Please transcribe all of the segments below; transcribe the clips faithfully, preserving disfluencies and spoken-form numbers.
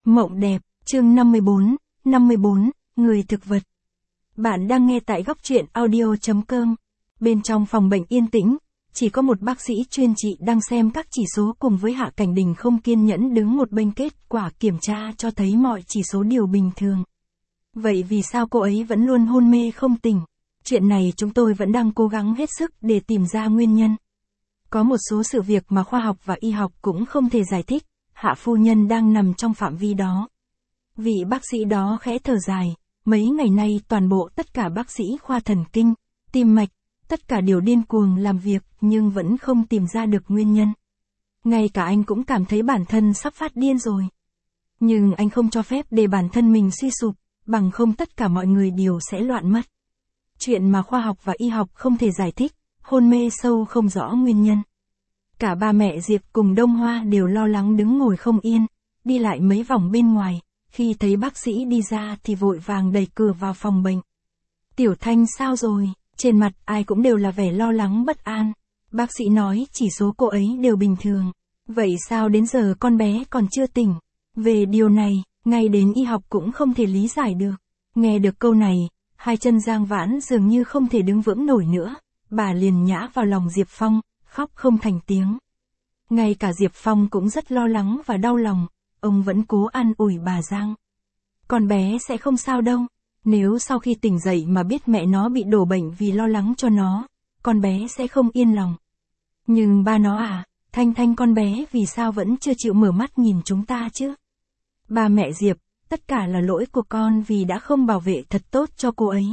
Mộng đẹp, chương năm mươi bốn, năm mươi bốn, người thực vật. Bạn đang nghe tại góc truyện audio chấm com. Bên trong phòng bệnh yên tĩnh, chỉ có một bác sĩ chuyên trị đang xem các chỉ số cùng với Hạ Cảnh Đình không kiên nhẫn đứng một bên, kết quả kiểm tra cho thấy mọi chỉ số đều bình thường. Vậy vì sao cô ấy vẫn luôn hôn mê không tỉnh? Chuyện này chúng tôi vẫn đang cố gắng hết sức để tìm ra nguyên nhân. Có một số sự việc mà khoa học và y học cũng không thể giải thích. Hạ phu nhân đang nằm trong phạm vi đó. Vị bác sĩ đó khẽ thở dài, mấy ngày nay toàn bộ tất cả bác sĩ khoa thần kinh, tim mạch, tất cả đều điên cuồng làm việc nhưng vẫn không tìm ra được nguyên nhân. Ngay cả anh cũng cảm thấy bản thân sắp phát điên rồi. Nhưng anh không cho phép để bản thân mình suy sụp, bằng không tất cả mọi người đều sẽ loạn mất. Chuyện mà khoa học và y học không thể giải thích, hôn mê sâu không rõ nguyên nhân. Cả ba mẹ Diệp cùng Đông Hoa đều lo lắng đứng ngồi không yên, đi lại mấy vòng bên ngoài, khi thấy bác sĩ đi ra thì vội vàng đẩy cửa vào phòng bệnh. Tiểu Thanh sao rồi? Trên mặt ai cũng đều là vẻ lo lắng bất an. Bác sĩ nói chỉ số cô ấy đều bình thường. Vậy sao đến giờ con bé còn chưa tỉnh? Về điều này, ngay đến y học cũng không thể lý giải được. Nghe được câu này, hai chân Giang Vãn dường như không thể đứng vững nổi nữa. Bà liền nhã vào lòng Diệp Phong, khóc không thành tiếng. Ngay cả Diệp Phong cũng rất lo lắng và đau lòng, ông vẫn cố an ủi bà Giang. Con bé sẽ không sao đâu, nếu sau khi tỉnh dậy mà biết mẹ nó bị đổ bệnh vì lo lắng cho nó, con bé sẽ không yên lòng. Nhưng ba nó à, Thanh Thanh con bé vì sao vẫn chưa chịu mở mắt nhìn chúng ta chứ? Ba mẹ Diệp, tất cả là lỗi của con vì đã không bảo vệ thật tốt cho cô ấy.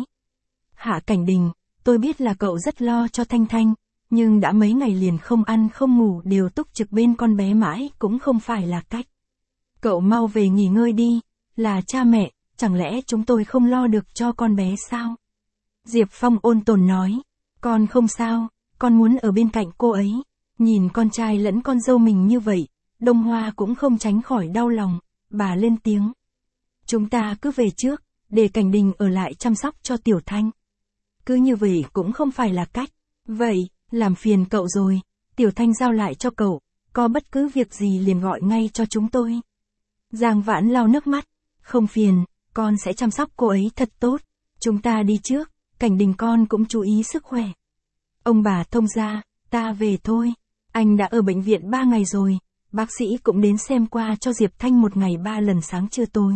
Hạ Cảnh Đình, tôi biết là cậu rất lo cho Thanh Thanh. Nhưng đã mấy ngày liền không ăn không ngủ đều túc trực bên con bé mãi cũng không phải là cách. Cậu mau về nghỉ ngơi đi, là cha mẹ, chẳng lẽ chúng tôi không lo được cho con bé sao? Diệp Phong ôn tồn nói, con không sao, con muốn ở bên cạnh cô ấy. Nhìn con trai lẫn con dâu mình như vậy, Đông Hoa cũng không tránh khỏi đau lòng, bà lên tiếng. Chúng ta cứ về trước, để Cảnh Đình ở lại chăm sóc cho Tiểu Thanh. Cứ như vậy cũng không phải là cách. Vậy, làm phiền cậu rồi, Tiểu Thanh giao lại cho cậu, có bất cứ việc gì liền gọi ngay cho chúng tôi. Giang Vãn lau nước mắt, không phiền, con sẽ chăm sóc cô ấy thật tốt, chúng ta đi trước, Cảnh Đình con cũng chú ý sức khỏe. Ông bà thông gia, ta về thôi, anh đã ở bệnh viện ba ngày rồi, bác sĩ cũng đến xem qua cho Diệp Thanh một ngày ba lần sáng trưa tối.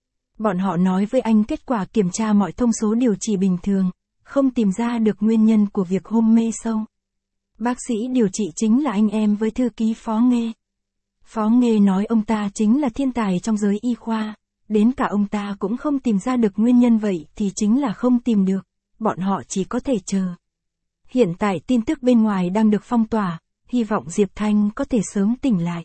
Bọn họ nói với anh kết quả kiểm tra mọi thông số điều trị bình thường, không tìm ra được nguyên nhân của việc hôn mê sâu. Bác sĩ điều trị chính là anh em với thư ký Phó Nghê. Phó Nghê nói ông ta chính là thiên tài trong giới y khoa, đến cả ông ta cũng không tìm ra được nguyên nhân, vậy thì chính là không tìm được, bọn họ chỉ có thể chờ. Hiện tại tin tức bên ngoài đang được phong tỏa, hy vọng Diệp Thanh có thể sớm tỉnh lại.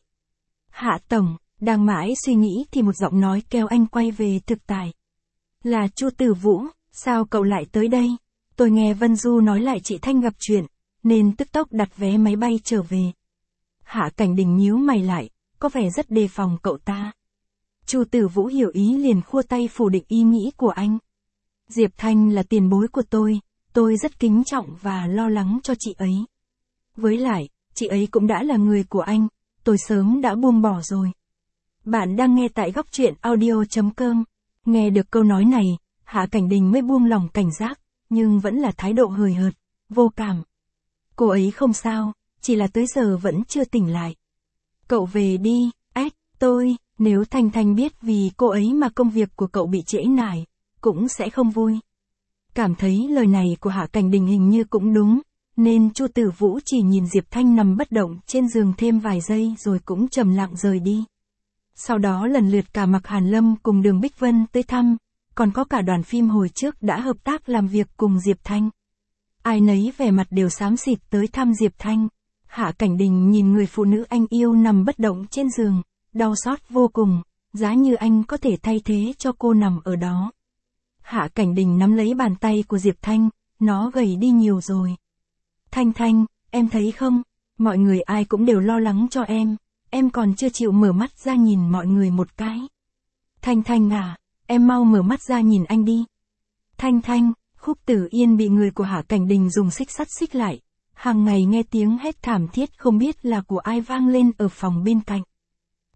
Hạ Tổng, đang mãi suy nghĩ thì một giọng nói kêu anh quay về thực tại. Là Chu Tử Vũ, sao cậu lại tới đây? Tôi nghe Vân Du nói lại chị Thanh gặp chuyện, nên tức tốc đặt vé máy bay trở về. Hạ Cảnh Đình nhíu mày lại, có vẻ rất đề phòng cậu ta. Chu Tử Vũ hiểu ý liền khua tay phủ định ý nghĩ của anh. Diệp Thanh là tiền bối của tôi, tôi rất kính trọng và lo lắng cho chị ấy. Với lại, chị ấy cũng đã là người của anh, tôi sớm đã buông bỏ rồi. Bạn đang nghe tại góc truyện audio chấm com. Nghe được câu nói này, Hạ Cảnh Đình mới buông lòng cảnh giác, nhưng vẫn là thái độ hời hợt, vô cảm. Cô ấy không sao, chỉ là tới giờ vẫn chưa tỉnh lại. Cậu về đi, ếch, tôi, nếu Thanh Thanh biết vì cô ấy mà công việc của cậu bị trễ nải, cũng sẽ không vui. Cảm thấy lời này của Hạ Cảnh Đình hình như cũng đúng, nên Chu Tử Vũ chỉ nhìn Diệp Thanh nằm bất động trên giường thêm vài giây rồi cũng trầm lặng rời đi. Sau đó lần lượt cả Mạc Hàn Lâm cùng Đường Bích Vân tới thăm, còn có cả đoàn phim hồi trước đã hợp tác làm việc cùng Diệp Thanh. Ai nấy vẻ mặt đều xám xịt tới thăm Diệp Thanh. Hạ Cảnh Đình nhìn người phụ nữ anh yêu nằm bất động trên giường, đau xót vô cùng, giá như anh có thể thay thế cho cô nằm ở đó. Hạ Cảnh Đình nắm lấy bàn tay của Diệp Thanh, nó gầy đi nhiều rồi. Thanh Thanh, em thấy không, mọi người ai cũng đều lo lắng cho em, em còn chưa chịu mở mắt ra nhìn mọi người một cái. Thanh Thanh à, em mau mở mắt ra nhìn anh đi. Thanh Thanh, Khúc Tử Yên bị người của Hạ Cảnh Đình dùng xích sắt xích lại. Hàng ngày nghe tiếng hét thảm thiết không biết là của ai vang lên ở phòng bên cạnh.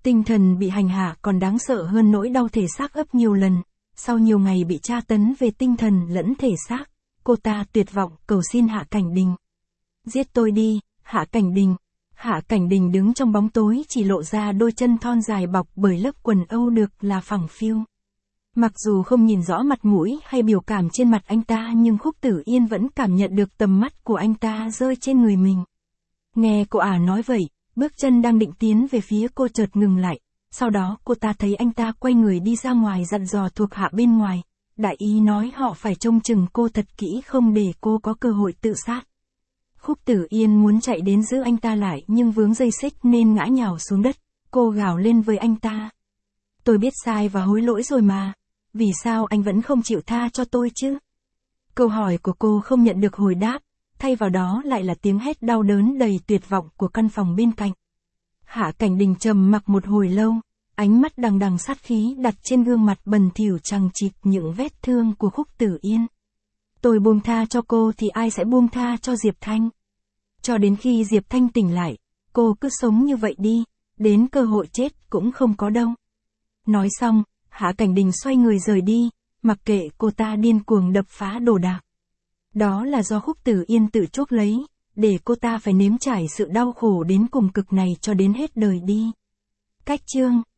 Tinh thần bị hành hạ còn đáng sợ hơn nỗi đau thể xác gấp nhiều lần. Sau nhiều ngày bị tra tấn về tinh thần lẫn thể xác, cô ta tuyệt vọng cầu xin Hạ Cảnh Đình. Giết tôi đi, Hạ Cảnh Đình. Hạ Cảnh Đình đứng trong bóng tối chỉ lộ ra đôi chân thon dài bọc bởi lớp quần âu được là phẳng phiu. Mặc dù không nhìn rõ mặt mũi hay biểu cảm trên mặt anh ta nhưng Khúc Tử Yên vẫn cảm nhận được tầm mắt của anh ta rơi trên người mình. Nghe cô ả nói vậy, bước chân đang định tiến về phía cô chợt ngừng lại. Sau đó cô ta thấy anh ta quay người đi ra ngoài dặn dò thuộc hạ bên ngoài. Đại ý nói họ phải trông chừng cô thật kỹ không để cô có cơ hội tự sát. Khúc Tử Yên muốn chạy đến giữ anh ta lại nhưng vướng dây xích nên ngã nhào xuống đất. Cô gào lên với anh ta. Tôi biết sai và hối lỗi rồi mà. Vì sao anh vẫn không chịu tha cho tôi chứ? Câu hỏi của cô không nhận được hồi đáp. Thay vào đó lại là tiếng hét đau đớn đầy tuyệt vọng của căn phòng bên cạnh. Hạ Cảnh Đình trầm mặc một hồi lâu, ánh mắt đằng đằng sát khí đặt trên gương mặt bần thỉu chằng chịt những vết thương của Khúc Tử Yên. Tôi buông tha cho cô thì ai sẽ buông tha cho Diệp Thanh? Cho đến khi Diệp Thanh tỉnh lại, cô cứ sống như vậy đi, đến cơ hội chết cũng không có đâu. Nói xong, Hạ Cảnh Đình xoay người rời đi, mặc kệ cô ta điên cuồng đập phá đồ đạc. Đó là do Khúc Tử Yên tự chuốc lấy, để cô ta phải nếm trải sự đau khổ đến cùng cực này cho đến hết đời đi. Cách chương